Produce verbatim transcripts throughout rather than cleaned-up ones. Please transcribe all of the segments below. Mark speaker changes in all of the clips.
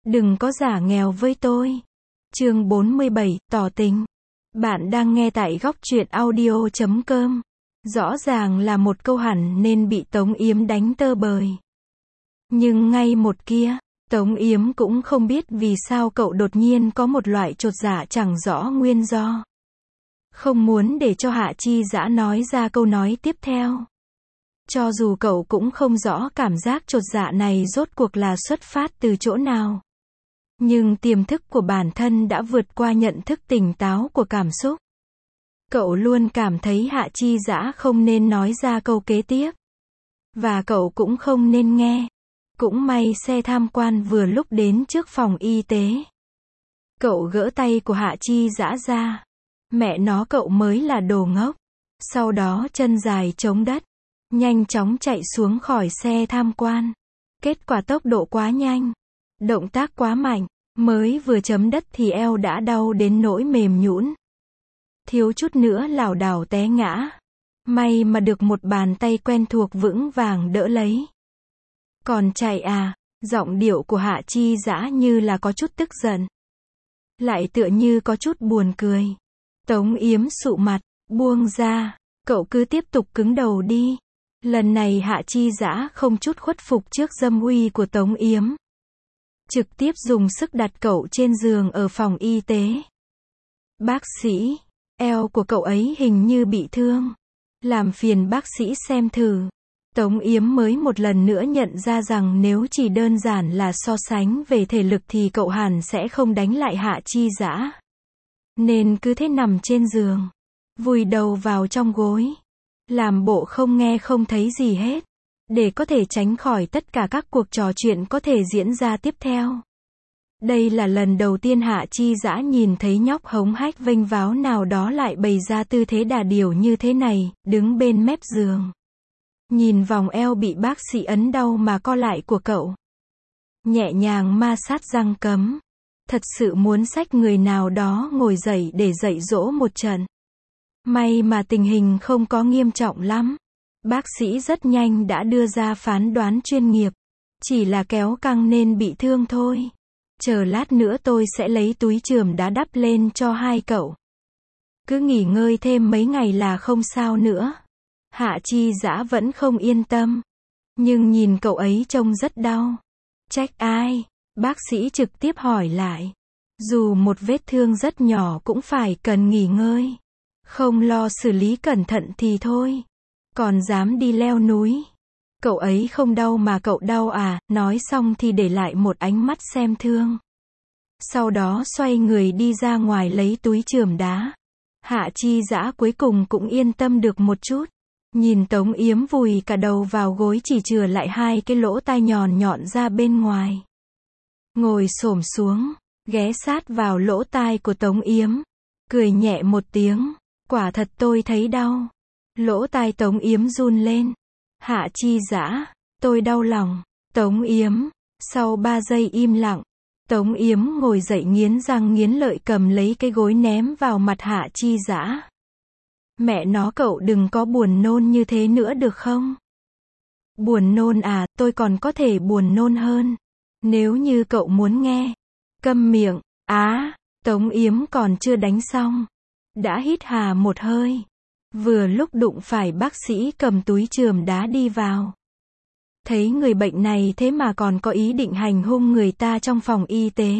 Speaker 1: Đừng có giả nghèo với tôi. Chương bốn mươi bảy, tỏ tình. Bạn đang nghe tại góc truyện audio chấm com. Rõ ràng là một câu hẳn nên bị Tống Yếm đánh tơ bời. Nhưng ngay một kia, Tống Yếm cũng không biết vì sao cậu đột nhiên có một loại chột dạ chẳng rõ nguyên do. Không muốn để cho Hạ Chi Dã nói ra câu nói tiếp theo. Cho dù cậu cũng không rõ cảm giác chột dạ này rốt cuộc là xuất phát từ chỗ nào. Nhưng tiềm thức của bản thân đã vượt qua nhận thức tỉnh táo của cảm xúc. Cậu luôn cảm thấy Hạ Chi Dã không nên nói ra câu kế tiếp. Và cậu cũng không nên nghe. Cũng may xe tham quan vừa lúc đến trước phòng y tế. Cậu gỡ tay của Hạ Chi Dã ra. Mẹ nó cậu mới là đồ ngốc. Sau đó chân dài chống đất. Nhanh chóng chạy xuống khỏi xe tham quan. Kết quả tốc độ quá nhanh. Động tác quá mạnh. Mới vừa chấm đất thì eo đã đau đến nỗi mềm nhũn. Thiếu chút nữa lảo đảo té ngã. May mà được một bàn tay quen thuộc vững vàng đỡ lấy. Còn chạy à? Giọng điệu của Hạ Chi Dã như là có chút tức giận. Lại tựa như có chút buồn cười. Tống Yếm sụ mặt, buông ra. Cậu cứ tiếp tục cứng đầu đi. Lần này Hạ Chi Dã không chút khuất phục trước dâm uy của Tống Yếm. Trực tiếp dùng sức đặt cậu trên giường ở phòng y tế. Bác sĩ, eo của cậu ấy hình như bị thương. Làm phiền bác sĩ xem thử. Tống Yếm mới một lần nữa nhận ra rằng nếu chỉ đơn giản là so sánh về thể lực thì cậu hẳn sẽ không đánh lại Hạ Chi Dã. Nên cứ thế nằm trên giường. Vùi đầu vào trong gối. Làm bộ không nghe không thấy gì hết. Để có thể tránh khỏi tất cả các cuộc trò chuyện có thể diễn ra tiếp theo. Đây là lần đầu tiên Hạ Chi Dã nhìn thấy nhóc hống hách vênh váo nào đó lại bày ra tư thế đà điểu như thế này, đứng bên mép giường. Nhìn vòng eo bị bác sĩ ấn đau mà co lại của cậu. Nhẹ nhàng ma sát răng cấm. Thật sự muốn xách người nào đó ngồi dậy để dạy dỗ một trận. May mà tình hình không có nghiêm trọng lắm. Bác sĩ rất nhanh đã đưa ra phán đoán chuyên nghiệp. Chỉ là kéo căng nên bị thương thôi. Chờ lát nữa tôi sẽ lấy túi chườm đá đắp lên cho hai cậu. Cứ nghỉ ngơi thêm mấy ngày là không sao nữa. Hạ Chi Dã vẫn không yên tâm. Nhưng nhìn cậu ấy trông rất đau. Trách ai? Bác sĩ trực tiếp hỏi lại. Dù một vết thương rất nhỏ cũng phải cần nghỉ ngơi. Không lo xử lý cẩn thận thì thôi. Còn dám đi leo núi. Cậu ấy không đau mà cậu đau à? Nói xong thì để lại một ánh mắt xem thương. Sau đó xoay người đi ra ngoài lấy túi chườm đá. Hạ Chi Dã cuối cùng cũng yên tâm được một chút. Nhìn Tống Yếm vùi cả đầu vào gối chỉ chừa lại hai cái lỗ tai nhọn nhọn ra bên ngoài. Ngồi xổm xuống, ghé sát vào lỗ tai của Tống Yếm. Cười nhẹ một tiếng. Quả thật tôi thấy đau. Lỗ tai Tống Yếm run lên. Hạ Chi Dã, tôi đau lòng. Tống Yếm, sau ba giây im lặng. Tống Yếm ngồi dậy nghiến răng nghiến lợi cầm lấy cái gối ném vào mặt Hạ Chi Dã. Mẹ nó cậu đừng có buồn nôn như thế nữa được không? Buồn nôn à, tôi còn có thể buồn nôn hơn. Nếu như cậu muốn nghe. Câm miệng, á, Tống Yếm còn chưa đánh xong. Đã hít hà một hơi. Vừa lúc đụng phải bác sĩ cầm túi chườm đá đi vào. Thấy người bệnh này thế mà còn có ý định hành hung người ta trong phòng y tế.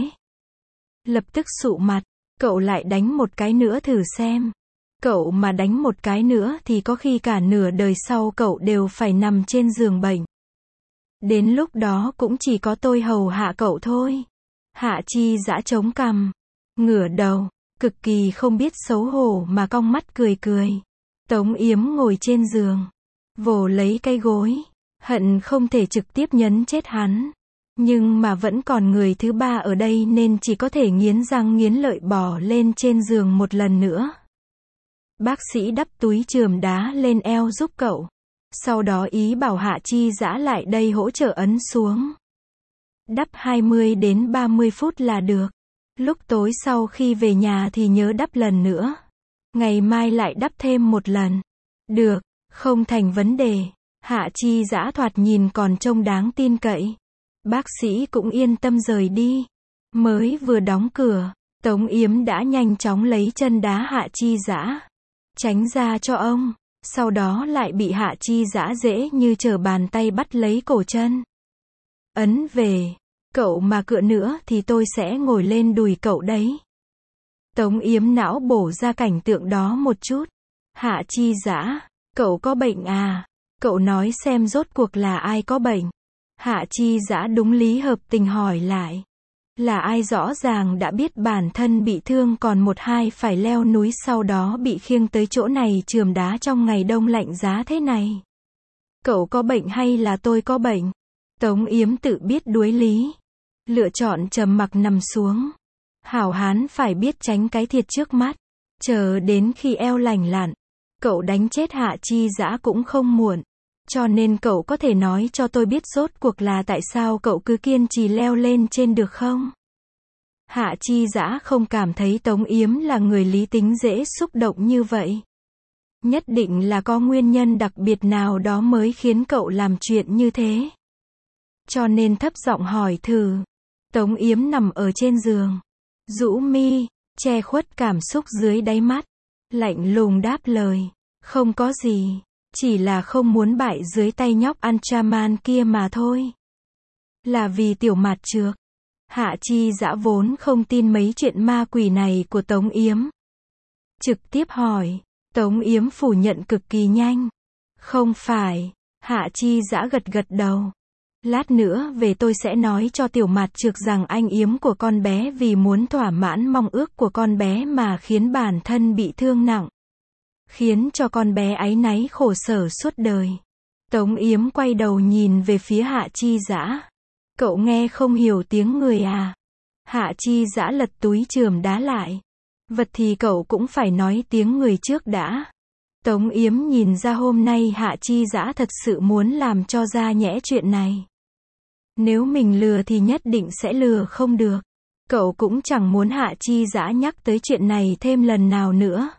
Speaker 1: Lập tức sụ mặt, cậu lại đánh một cái nữa thử xem. Cậu mà đánh một cái nữa thì có khi cả nửa đời sau cậu đều phải nằm trên giường bệnh. Đến lúc đó cũng chỉ có tôi hầu hạ cậu thôi. Hạ Chi Dã chống cằm, ngửa đầu, cực kỳ không biết xấu hổ mà cong mắt cười cười. Tống Yếm ngồi trên giường, vồ lấy cây gối, hận không thể trực tiếp nhấn chết hắn. Nhưng mà vẫn còn người thứ ba ở đây nên chỉ có thể nghiến răng nghiến lợi bò lên trên giường một lần nữa. Bác sĩ đắp túi chườm đá lên eo giúp cậu. Sau đó ý bảo Hạ Chi Dã lại đây hỗ trợ ấn xuống. Đắp hai mươi đến ba mươi phút là được. Lúc tối sau khi về nhà thì nhớ đắp lần nữa. Ngày mai lại đắp thêm một lần. Được, không thành vấn đề. Hạ Chi Dã thoạt nhìn còn trông đáng tin cậy. Bác sĩ cũng yên tâm rời đi. Mới vừa đóng cửa, Tống Yếm đã nhanh chóng lấy chân đá Hạ Chi Dã, tránh ra cho ông, sau đó lại bị Hạ Chi Dã dễ như trở bàn tay bắt lấy cổ chân. Ấn về, cậu mà cựa nữa thì tôi sẽ ngồi lên đùi cậu đấy. Tống Yếm não bổ ra cảnh tượng đó một chút. Hạ Chi Dã, cậu có bệnh à? Cậu nói xem rốt cuộc là ai có bệnh? Hạ Chi Dã đúng lý hợp tình hỏi lại. Là ai rõ ràng đã biết bản thân bị thương còn một hai phải leo núi sau đó bị khiêng tới chỗ này chườm đá trong ngày đông lạnh giá thế này. Cậu có bệnh hay là tôi có bệnh? Tống Yếm tự biết đuối lý. Lựa chọn trầm mặc nằm xuống. Hảo hán phải biết tránh cái thiệt trước mắt. Chờ đến khi eo lành lặn, cậu đánh chết Hạ Chi Dã cũng không muộn. Cho nên cậu có thể nói cho tôi biết rốt cuộc là tại sao cậu cứ kiên trì leo lên trên được không? Hạ Chi Dã không cảm thấy Tống Yếm là người lý tính dễ xúc động như vậy. Nhất định là có nguyên nhân đặc biệt nào đó mới khiến cậu làm chuyện như thế. Cho nên thấp giọng hỏi thử. Tống Yếm nằm ở trên giường, rũ mi, che khuất cảm xúc dưới đáy mắt, lạnh lùng đáp lời, không có gì, chỉ là không muốn bại dưới tay nhóc Antraman kia mà thôi. Là vì tiểu mạt trược. Hạ Chi Dã vốn không tin mấy chuyện ma quỷ này của Tống Yếm. Trực tiếp hỏi, Tống Yếm phủ nhận cực kỳ nhanh. Không phải. Hạ Chi Dã gật gật đầu. Lát nữa về tôi sẽ nói cho tiểu mạt trược rằng anh Yếm của con bé vì muốn thỏa mãn mong ước của con bé mà khiến bản thân bị thương nặng. Khiến cho con bé áy náy khổ sở suốt đời. Tống Yếm quay đầu nhìn về phía Hạ Chi Dã. Cậu nghe không hiểu tiếng người à? Hạ Chi Dã lật túi chườm đá lại. Vật thì cậu cũng phải nói tiếng người trước đã. Tống Yếm nhìn ra hôm nay Hạ Chi Dã thật sự muốn làm cho ra nhẽ chuyện này. Nếu mình lừa thì nhất định sẽ lừa không được. Cậu cũng chẳng muốn Hạ Chi Dã nhắc tới chuyện này thêm lần nào nữa.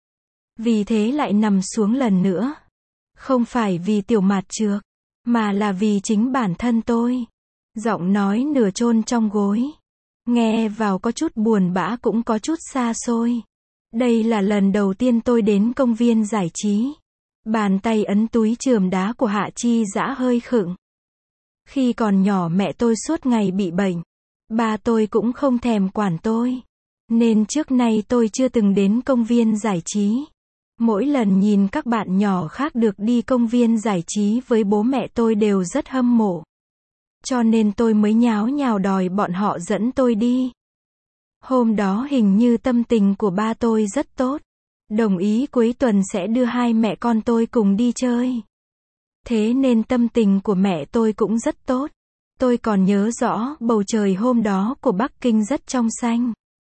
Speaker 1: Vì thế lại nằm xuống lần nữa. Không phải vì tiểu mạt trược, mà là vì chính bản thân tôi. Giọng nói nửa chôn trong gối. Nghe vào có chút buồn bã cũng có chút xa xôi. Đây là lần đầu tiên tôi đến công viên giải trí. Bàn tay ấn túi chườm đá của Hạ Chi Dã hơi khựng. Khi còn nhỏ mẹ tôi suốt ngày bị bệnh. Ba tôi cũng không thèm quản tôi. Nên trước nay tôi chưa từng đến công viên giải trí. Mỗi lần nhìn các bạn nhỏ khác được đi công viên giải trí với bố mẹ tôi đều rất hâm mộ. Cho nên tôi mới nháo nhào đòi bọn họ dẫn tôi đi. Hôm đó hình như tâm tình của ba tôi rất tốt. Đồng ý cuối tuần sẽ đưa hai mẹ con tôi cùng đi chơi. Thế nên tâm tình của mẹ tôi cũng rất tốt. Tôi còn nhớ rõ bầu trời hôm đó của Bắc Kinh rất trong xanh.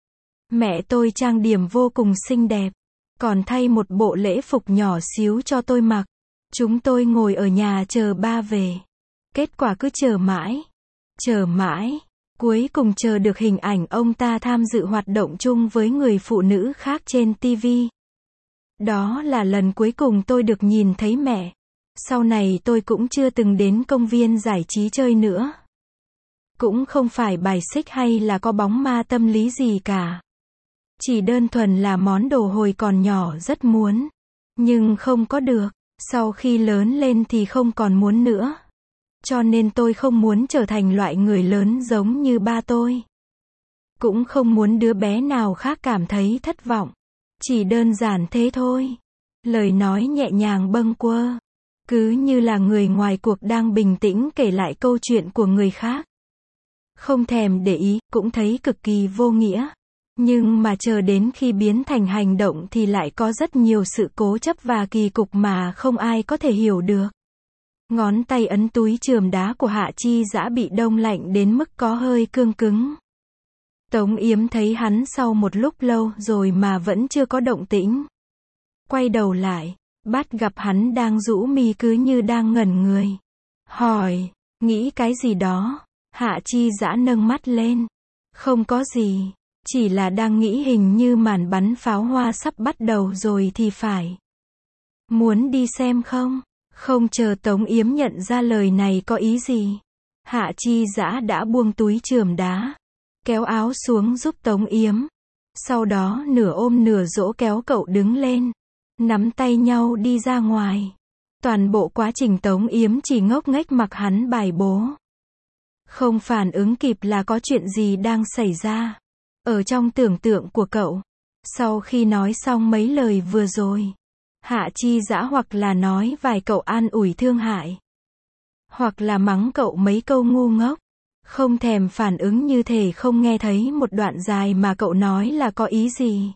Speaker 1: Mẹ tôi trang điểm vô cùng xinh đẹp. Còn thay một bộ lễ phục nhỏ xíu cho tôi mặc. Chúng tôi ngồi ở nhà chờ ba về. Kết quả cứ chờ mãi. Chờ mãi. Cuối cùng chờ được hình ảnh ông ta tham dự hoạt động chung với người phụ nữ khác trên ti vi. Đó là lần cuối cùng tôi được nhìn thấy mẹ. Sau này tôi cũng chưa từng đến công viên giải trí chơi nữa. Cũng không phải bài xích hay là có bóng ma tâm lý gì cả. Chỉ đơn thuần là món đồ hồi còn nhỏ rất muốn. Nhưng không có được. Sau khi lớn lên thì không còn muốn nữa. Cho nên tôi không muốn trở thành loại người lớn giống như ba tôi. Cũng không muốn đứa bé nào khác cảm thấy thất vọng. Chỉ đơn giản thế thôi. Lời nói nhẹ nhàng bâng quơ. Cứ như là người ngoài cuộc đang bình tĩnh kể lại câu chuyện của người khác. Không thèm để ý, cũng thấy cực kỳ vô nghĩa. Nhưng mà chờ đến khi biến thành hành động thì lại có rất nhiều sự cố chấp và kỳ cục mà không ai có thể hiểu được. Ngón tay ấn túi chườm đá của Hạ Chi Dã bị đông lạnh đến mức có hơi cương cứng. Tống Yếm thấy hắn sau một lúc lâu rồi mà vẫn chưa có động tĩnh. Quay đầu lại, bắt gặp hắn đang rũ mi cứ như đang ngẩn người. Hỏi, nghĩ cái gì đó? Hạ Chi Dã nâng mắt lên. Không có gì, chỉ là đang nghĩ hình như màn bắn pháo hoa sắp bắt đầu rồi thì phải. Muốn đi xem không? Không chờ Tống Yếm nhận ra lời này có ý gì. Hạ Chi Dã đã buông túi chườm đá. kéo áo xuống giúp Tống Yếm. Sau đó nửa ôm nửa dỗ kéo cậu đứng lên, nắm tay nhau đi ra ngoài. Toàn bộ quá trình Tống Yếm chỉ ngốc nghếch mặc hắn bài bố. Không phản ứng kịp là có chuyện gì đang xảy ra. Ở trong tưởng tượng của cậu, sau khi nói xong mấy lời vừa rồi, Hạ Chi Dã hoặc là nói vài cậu an ủi thương hại, hoặc là mắng cậu mấy câu ngu ngốc, không thèm phản ứng như thể không nghe thấy một đoạn dài mà cậu nói là có ý gì.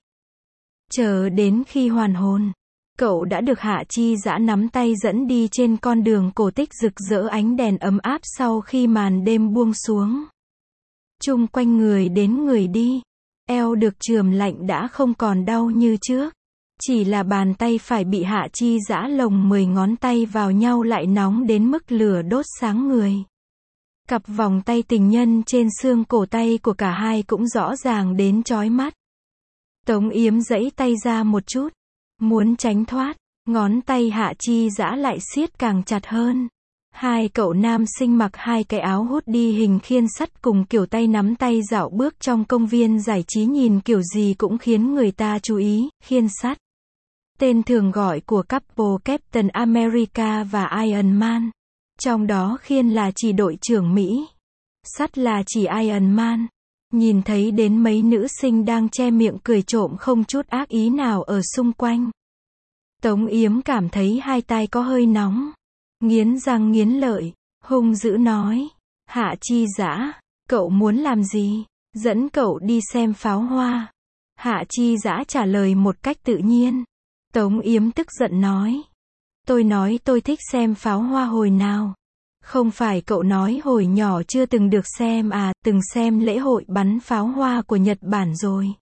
Speaker 1: Chờ đến khi hoàn hồn, cậu đã được Hạ Chi Dã nắm tay dẫn đi trên con đường cổ tích rực rỡ ánh đèn ấm áp sau khi màn đêm buông xuống. Chung quanh người đến người đi, eo được chườm lạnh đã không còn đau như trước. Chỉ là bàn tay phải bị Hạ Chi Dã lồng mười ngón tay vào nhau lại nóng đến mức lửa đốt sáng người. Cặp vòng tay tình nhân trên xương cổ tay của cả hai cũng rõ ràng đến chói mắt. Tống Yếm giãy tay ra một chút, muốn tránh thoát, ngón tay Hạ Chi Dã lại siết càng chặt hơn. Hai cậu nam sinh mặc hai cái áo hút đi hình khiên sắt cùng kiểu tay nắm tay dạo bước trong công viên giải trí nhìn kiểu gì cũng khiến người ta chú ý, khiên sắt. Tên thường gọi của couple Captain America và Iron Man. Trong đó khiên là chỉ đội trưởng Mỹ, sắt là chỉ Iron Man. Nhìn thấy đến mấy nữ sinh đang che miệng cười trộm không chút ác ý nào ở xung quanh. Tống Yếm cảm thấy hai tai có hơi nóng. Nghiến răng nghiến lợi, hung dữ nói. Hạ Chi Dã, cậu muốn làm gì? Dẫn cậu đi xem pháo hoa. Hạ Chi Dã trả lời một cách tự nhiên. Tống Yếm tức giận nói. Tôi nói tôi thích xem pháo hoa hồi nào. Không phải cậu nói hồi nhỏ chưa từng được xem à, từng xem lễ hội bắn pháo hoa của Nhật Bản rồi.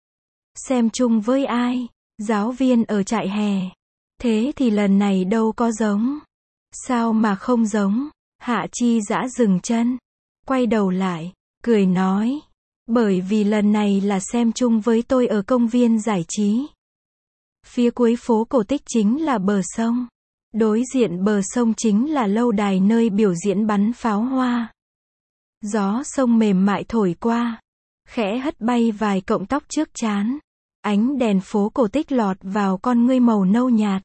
Speaker 1: Xem chung với ai? Giáo viên ở trại hè. Thế thì lần này đâu có giống. Sao mà không giống? Hạ Chi Dã dừng chân, quay đầu lại, cười nói. Bởi vì lần này là xem chung với tôi ở công viên giải trí. Phía cuối phố cổ tích chính là bờ sông. Đối diện bờ sông chính là lâu đài nơi biểu diễn bắn pháo hoa. Gió sông mềm mại thổi qua, khẽ hất bay vài cọng tóc trước trán. Ánh đèn phố cổ tích lọt vào con ngươi màu nâu nhạt.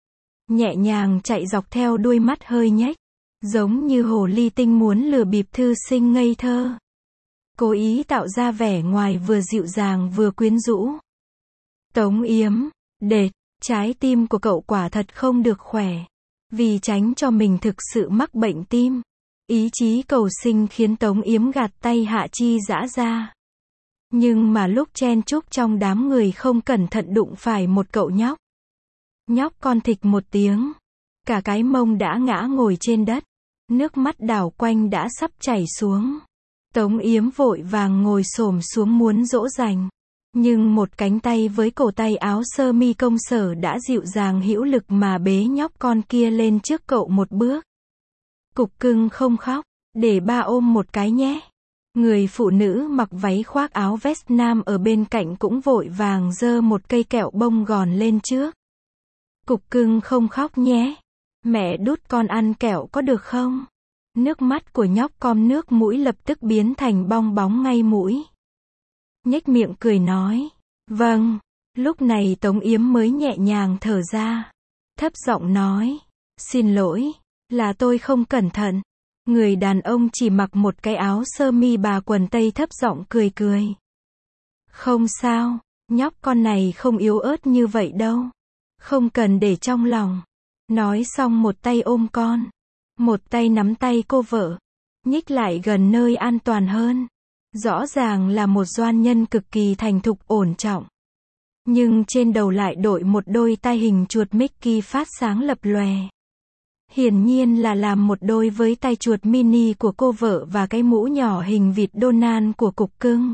Speaker 1: Nhẹ nhàng chạy dọc theo đuôi mắt hơi nhếch, giống như hồ ly tinh muốn lừa bịp thư sinh ngây thơ. Cố ý tạo ra vẻ ngoài vừa dịu dàng vừa quyến rũ. Tống Yếm, đệt, trái tim của cậu quả thật không được khỏe. Vì tránh cho mình thực sự mắc bệnh tim, ý chí cầu sinh khiến Tống Yếm gạt tay Hạ Chi Dã ra. Nhưng mà lúc chen chúc trong đám người không cẩn thận đụng phải một cậu nhóc. Nhóc con thịch một tiếng, cả cái mông đã ngã ngồi trên đất, nước mắt đảo quanh đã sắp chảy xuống. Tống Yếm vội vàng ngồi xổm xuống muốn dỗ dành, nhưng một cánh tay với cổ tay áo sơ mi công sở đã dịu dàng hữu lực mà bế nhóc con kia lên trước cậu một bước. Cục cưng không khóc, để ba ôm một cái nhé. Người phụ nữ mặc váy khoác áo vest nam ở bên cạnh cũng vội vàng giơ một cây kẹo bông gòn lên trước. Cục cưng không khóc nhé. Mẹ đút con ăn kẹo có được không? Nước mắt của nhóc com nước mũi lập tức biến thành bong bóng ngay mũi. Nhếch miệng cười nói. Vâng. Lúc này Tống Yếm mới nhẹ nhàng thở ra. Thấp giọng nói. Xin lỗi, là tôi không cẩn thận. Người đàn ông chỉ mặc một cái áo sơ mi bà quần tây thấp giọng cười cười. Không sao, nhóc con này không yếu ớt như vậy đâu. Không cần để trong lòng. Nói xong một tay ôm con, một tay nắm tay cô vợ, nhích lại gần nơi an toàn hơn. Rõ ràng là một doanh nhân cực kỳ thành thục ổn trọng. Nhưng trên đầu lại đội một đôi tai hình chuột Mickey phát sáng lập lòe. Hiển nhiên là làm một đôi với tai chuột mini của cô vợ và cái mũ nhỏ hình vịt Donald của cục cưng.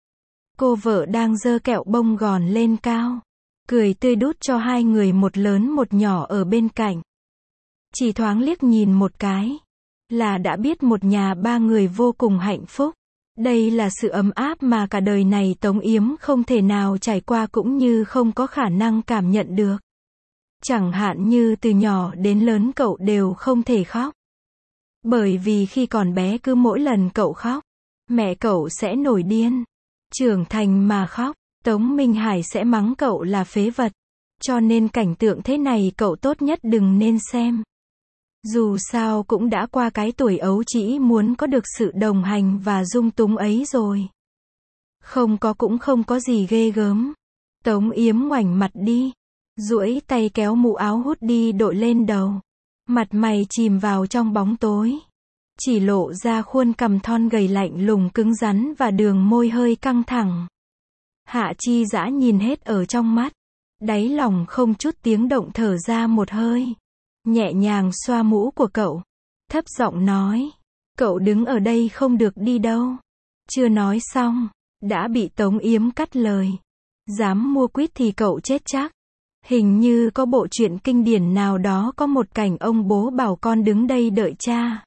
Speaker 1: Cô vợ đang giơ kẹo bông gòn lên cao, cười tươi đút cho hai người một lớn một nhỏ ở bên cạnh. Chỉ thoáng liếc nhìn một cái, là đã biết một nhà ba người vô cùng hạnh phúc. Đây là sự ấm áp mà cả đời này Tống Yếm không thể nào trải qua cũng như không có khả năng cảm nhận được. Chẳng hạn như từ nhỏ đến lớn cậu đều không thể khóc. Bởi vì khi còn bé cứ mỗi lần cậu khóc, Mẹ cậu sẽ nổi điên. Trưởng thành mà khóc, Tống Minh Hải sẽ mắng cậu là phế vật. Cho nên cảnh tượng thế này cậu tốt nhất đừng nên xem. Dù sao cũng đã qua cái tuổi ấu trĩ muốn có được sự đồng hành và dung túng ấy rồi. Không có cũng không có gì ghê gớm. Tống Yếm ngoảnh mặt đi, duỗi tay kéo mũ áo hút đi đội lên đầu. Mặt mày chìm vào trong bóng tối. Chỉ lộ ra khuôn cằm thon gầy lạnh lùng cứng rắn và đường môi hơi căng thẳng. Hạ Chi Dã nhìn hết ở trong mắt. Đáy lòng không chút tiếng động thở ra một hơi. Nhẹ nhàng xoa mũ của cậu. Thấp giọng nói. Cậu đứng ở đây không được đi đâu. Chưa nói xong, đã bị Tống Yếm cắt lời. Dám mua quýt thì cậu chết chắc. Hình như có bộ truyện kinh điển nào đó có một cảnh ông bố bảo con đứng đây đợi cha.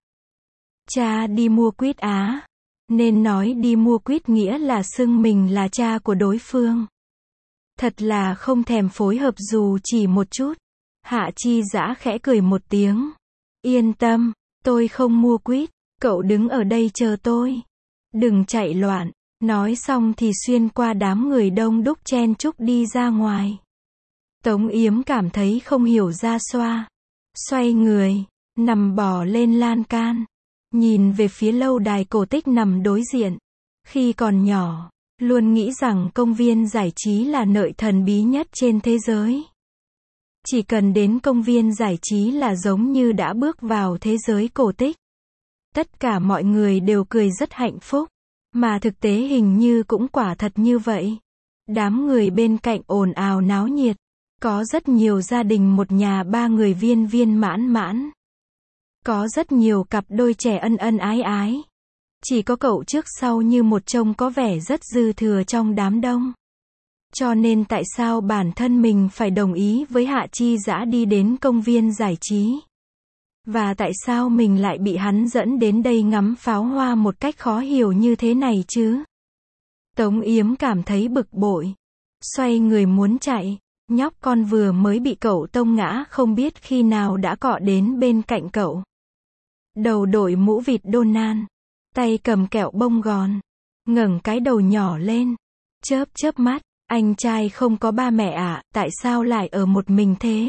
Speaker 1: Cha đi mua quýt á. Nên nói đi mua quýt nghĩa là xưng mình là cha của đối phương. Thật là không thèm phối hợp dù chỉ một chút. Hạ Chi Dã khẽ cười một tiếng. Yên tâm, tôi không mua quýt. Cậu đứng ở đây chờ tôi. Đừng chạy loạn. Nói xong thì xuyên qua đám người đông đúc chen chúc đi ra ngoài. Tống Yếm cảm thấy không hiểu ra xoa. Xoay người, nằm bò lên lan can. Nhìn về phía lâu đài cổ tích nằm đối diện. Khi còn nhỏ, luôn nghĩ rằng công viên giải trí là nơi thần bí nhất trên thế giới. Chỉ cần đến công viên giải trí là giống như đã bước vào thế giới cổ tích. Tất cả mọi người đều cười rất hạnh phúc. Mà thực tế hình như cũng quả thật như vậy. Đám người bên cạnh ồn ào náo nhiệt. Có rất nhiều gia đình một nhà ba người viên viên mãn mãn. Có rất nhiều cặp đôi trẻ ân ân ái ái. Chỉ có cậu trước sau như một trông có vẻ rất dư thừa trong đám đông. Cho nên tại sao bản thân mình phải đồng ý với Hạ Chi Dã đi đến công viên giải trí? Và tại sao mình lại bị hắn dẫn đến đây ngắm pháo hoa một cách khó hiểu như thế này chứ? Tống Yếm cảm thấy bực bội. Xoay người muốn chạy. Nhóc con vừa mới bị cậu tông ngã không biết khi nào đã cọ đến bên cạnh cậu. Đầu đội mũ vịt Donald. Tay cầm kẹo bông gòn. Ngẩng cái đầu nhỏ lên. Chớp chớp mắt. Anh trai không có ba mẹ à, tại sao lại ở một mình thế?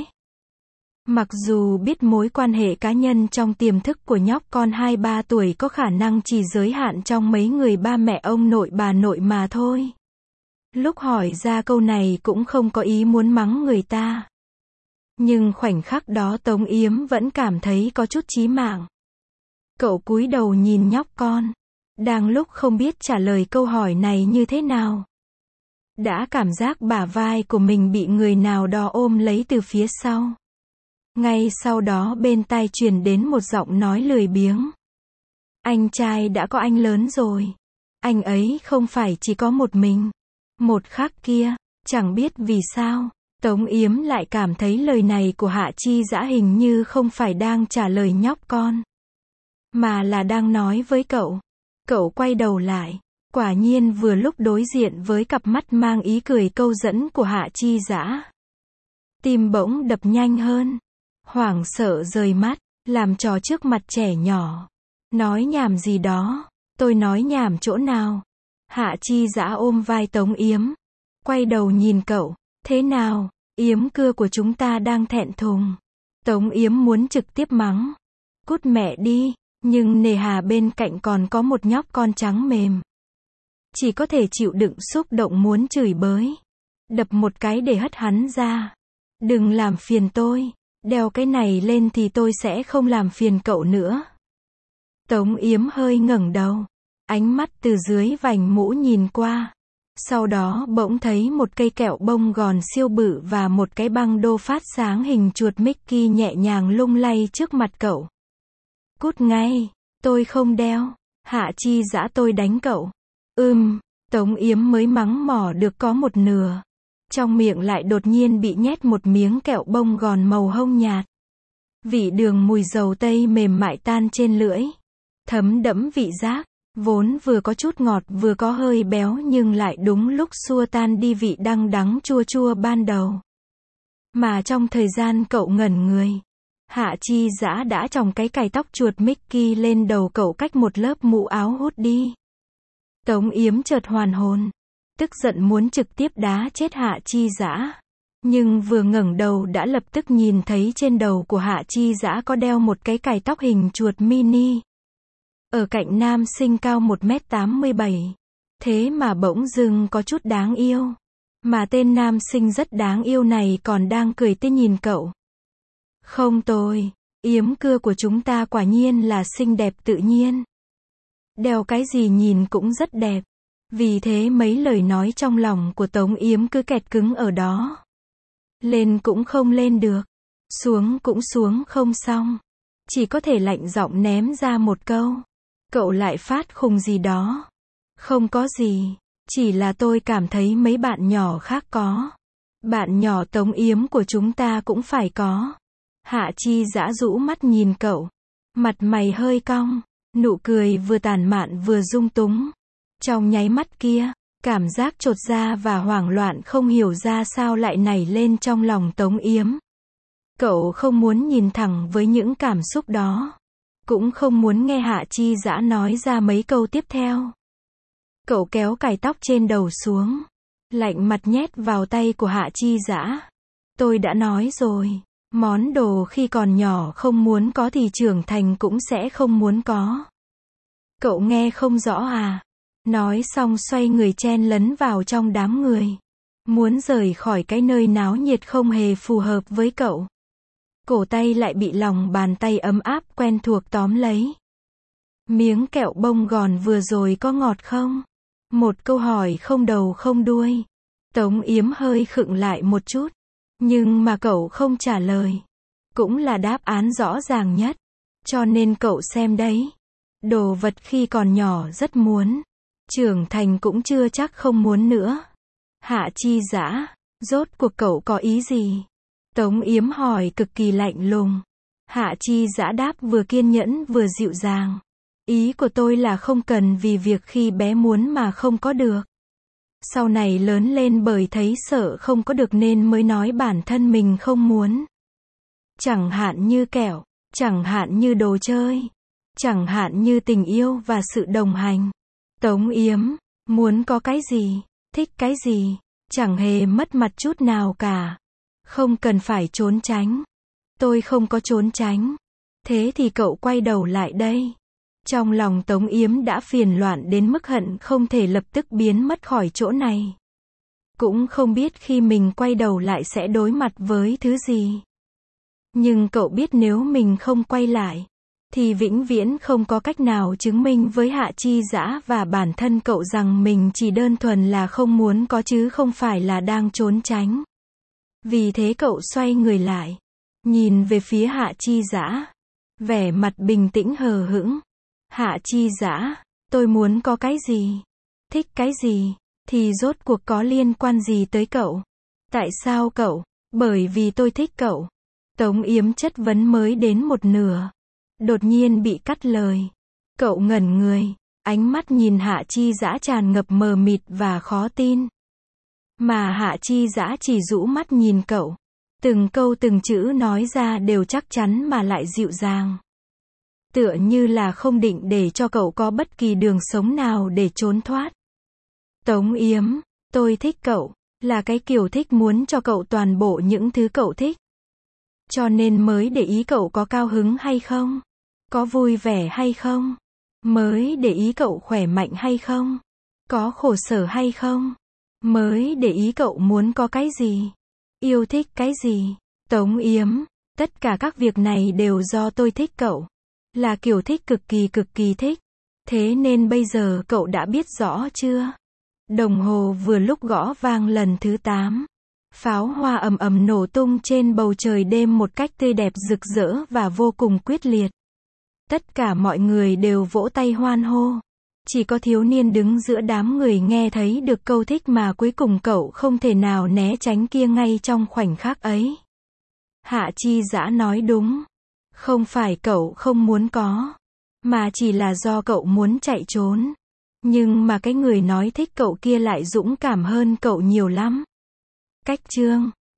Speaker 1: Mặc dù biết mối quan hệ cá nhân trong tiềm thức của nhóc con hai ba tuổi có khả năng chỉ giới hạn trong mấy người ba mẹ ông nội bà nội mà thôi. Lúc hỏi ra câu này cũng không có ý muốn mắng người ta. Nhưng khoảnh khắc đó Tống Yếm vẫn cảm thấy có chút chí mạng. Cậu cúi đầu nhìn nhóc con. Đang lúc không biết trả lời câu hỏi này như thế nào. Đã cảm giác bả vai của mình bị người nào đó ôm lấy từ phía sau. Ngay sau đó bên tai truyền đến một giọng nói lười biếng. Anh trai đã có anh lớn rồi. Anh ấy không phải chỉ có một mình. Một khắc kia, chẳng biết vì sao, Tống Yếm lại cảm thấy lời này của Hạ Chi Dã hình như không phải đang trả lời nhóc con. Mà là đang nói với cậu. Cậu quay đầu lại. Quả nhiên vừa lúc đối diện với cặp mắt mang ý cười câu dẫn của Hạ Chi Dã. Tim bỗng đập nhanh hơn. Hoảng sợ rời mắt, làm trò trước mặt trẻ nhỏ. Nói nhảm gì đó, tôi nói nhảm chỗ nào? Hạ Chi Dã ôm vai Tống Yếm. Quay đầu nhìn cậu, thế nào, Yếm cưa của chúng ta đang thẹn thùng. Tống Yếm muốn trực tiếp mắng. Cút mẹ đi, nhưng nề hà bên cạnh còn có một nhóc con trắng mềm. Chỉ có thể chịu đựng xúc động muốn chửi bới. Đập một cái để hất hắn ra. Đừng làm phiền tôi. Đeo cái này lên thì tôi sẽ không làm phiền cậu nữa. Tống Yếm hơi ngẩng đầu. Ánh mắt từ dưới vành mũ nhìn qua. Sau đó bỗng thấy một cây kẹo bông gòn siêu bự và một cái băng đô phát sáng hình chuột Mickey nhẹ nhàng lung lay trước mặt cậu. Cút ngay, tôi không đeo. Hạ Chi Dã tôi đánh cậu. Ừm, Tống Yếm mới mắng mỏ được có một nửa. Trong miệng lại đột nhiên bị nhét một miếng kẹo bông gòn màu hông nhạt. Vị đường mùi dầu tây mềm mại tan trên lưỡi. Thấm đẫm vị giác. Vốn vừa có chút ngọt vừa có hơi béo nhưng lại đúng lúc xua tan đi vị đắng đắng chua chua ban đầu. Mà trong thời gian cậu ngẩn người, Hạ Chi Dã đã tròng cái cài tóc chuột Mickey lên đầu cậu cách một lớp mũ áo hút đi. Tống Yếm chợt hoàn hồn, tức giận muốn trực tiếp đá chết Hạ Chi Dã. Nhưng vừa ngẩng đầu đã lập tức nhìn thấy trên đầu của Hạ Chi Dã có đeo một cái cài tóc hình chuột mini. Ở cạnh nam sinh cao một mét tám mươi bảy. Thế mà bỗng dưng có chút đáng yêu. Mà tên nam sinh rất đáng yêu này còn đang cười tươi nhìn cậu. Không tồi, Yếm cưa của chúng ta quả nhiên là xinh đẹp tự nhiên. Đeo cái gì nhìn cũng rất đẹp. Vì thế mấy lời nói trong lòng của Tống Yếm cứ kẹt cứng ở đó. Lên cũng không lên được, xuống cũng xuống không xong. Chỉ có thể lạnh giọng ném ra một câu. Cậu lại phát khùng gì đó. Không có gì, chỉ là tôi cảm thấy mấy bạn nhỏ khác có. Bạn nhỏ Tống Yếm của chúng ta cũng phải có. Hạ Chi Dã rũ mắt nhìn cậu. Mặt mày hơi cong, nụ cười vừa tàn mạn vừa dung túng. Trong nháy mắt kia, cảm giác chột dạ và hoảng loạn không hiểu ra sao lại nảy lên trong lòng Tống Yếm. Cậu không muốn nhìn thẳng với những cảm xúc đó. Cũng không muốn nghe Hạ Chi Dã nói ra mấy câu tiếp theo. Cậu kéo cài tóc trên đầu xuống, lạnh mặt nhét vào tay của Hạ Chi Dã. Tôi đã nói rồi, món đồ khi còn nhỏ không muốn có thì trưởng thành cũng sẽ không muốn có. Cậu nghe không rõ à? Nói xong xoay người chen lấn vào trong đám người. Muốn rời khỏi cái nơi náo nhiệt không hề phù hợp với cậu. Cổ tay lại bị lòng bàn tay ấm áp quen thuộc tóm lấy. Miếng kẹo bông gòn vừa rồi có ngọt không? Một câu hỏi không đầu không đuôi. Tống Yếm hơi khựng lại một chút. Nhưng mà cậu không trả lời. Cũng là đáp án rõ ràng nhất. Cho nên cậu xem đấy. Đồ vật khi còn nhỏ rất muốn. Trưởng thành cũng chưa chắc không muốn nữa. Hạ Chi Dã, rốt cuộc cậu có ý gì? Tống Yếm hỏi cực kỳ lạnh lùng. Hạ Chi Dã đáp vừa kiên nhẫn vừa dịu dàng. Ý của tôi là không cần vì việc khi bé muốn mà không có được. Sau này lớn lên bởi thấy sợ không có được nên mới nói bản thân mình không muốn. Chẳng hạn như kẹo, chẳng hạn như đồ chơi, chẳng hạn như tình yêu và sự đồng hành. Tống Yếm, muốn có cái gì, thích cái gì, chẳng hề mất mặt chút nào cả. Không cần phải trốn tránh. Tôi không có trốn tránh. Thế thì cậu quay đầu lại đây. Trong lòng Tống Yếm đã phiền loạn đến mức hận không thể lập tức biến mất khỏi chỗ này. Cũng không biết khi mình quay đầu lại sẽ đối mặt với thứ gì. Nhưng cậu biết nếu mình không quay lại, thì vĩnh viễn không có cách nào chứng minh với Hạ Chi Dã và bản thân cậu rằng mình chỉ đơn thuần là không muốn có chứ không phải là đang trốn tránh. Vì thế cậu xoay người lại, nhìn về phía Hạ Chi Dã, vẻ mặt bình tĩnh hờ hững. Hạ Chi Dã, tôi muốn có cái gì, thích cái gì, thì rốt cuộc có liên quan gì tới cậu? Tại sao cậu? Bởi vì tôi thích cậu. Tống Yếm chất vấn mới đến một nửa. Đột nhiên bị cắt lời. Cậu ngẩn người, ánh mắt nhìn Hạ Chi Dã tràn ngập mờ mịt và khó tin. Mà Hạ Chi Dã chỉ rũ mắt nhìn cậu. Từng câu từng chữ nói ra đều chắc chắn mà lại dịu dàng. Tựa như là không định để cho cậu có bất kỳ đường sống nào để trốn thoát. Tống Yếm, tôi thích cậu, là cái kiểu thích muốn cho cậu toàn bộ những thứ cậu thích. Cho nên mới để ý cậu có cao hứng hay không, có vui vẻ hay không, mới để ý cậu khỏe mạnh hay không, có khổ sở hay không, mới để ý cậu muốn có cái gì, yêu thích cái gì. Tống Yếm, tất cả các việc này đều do tôi thích cậu. Là kiểu thích cực kỳ cực kỳ thích. Thế nên bây giờ cậu đã biết rõ chưa? Đồng hồ vừa lúc gõ vang lần thứ tám. Pháo hoa ầm ầm nổ tung trên bầu trời đêm một cách tươi đẹp rực rỡ và vô cùng quyết liệt. Tất cả mọi người đều vỗ tay hoan hô. Chỉ có thiếu niên đứng giữa đám người nghe thấy được câu thích mà cuối cùng cậu không thể nào né tránh kia ngay trong khoảnh khắc ấy. Hạ Chi Dã nói đúng. Không phải cậu không muốn có, mà chỉ là do cậu muốn chạy trốn. Nhưng mà cái người nói thích cậu kia lại dũng cảm hơn cậu nhiều lắm. Cách chương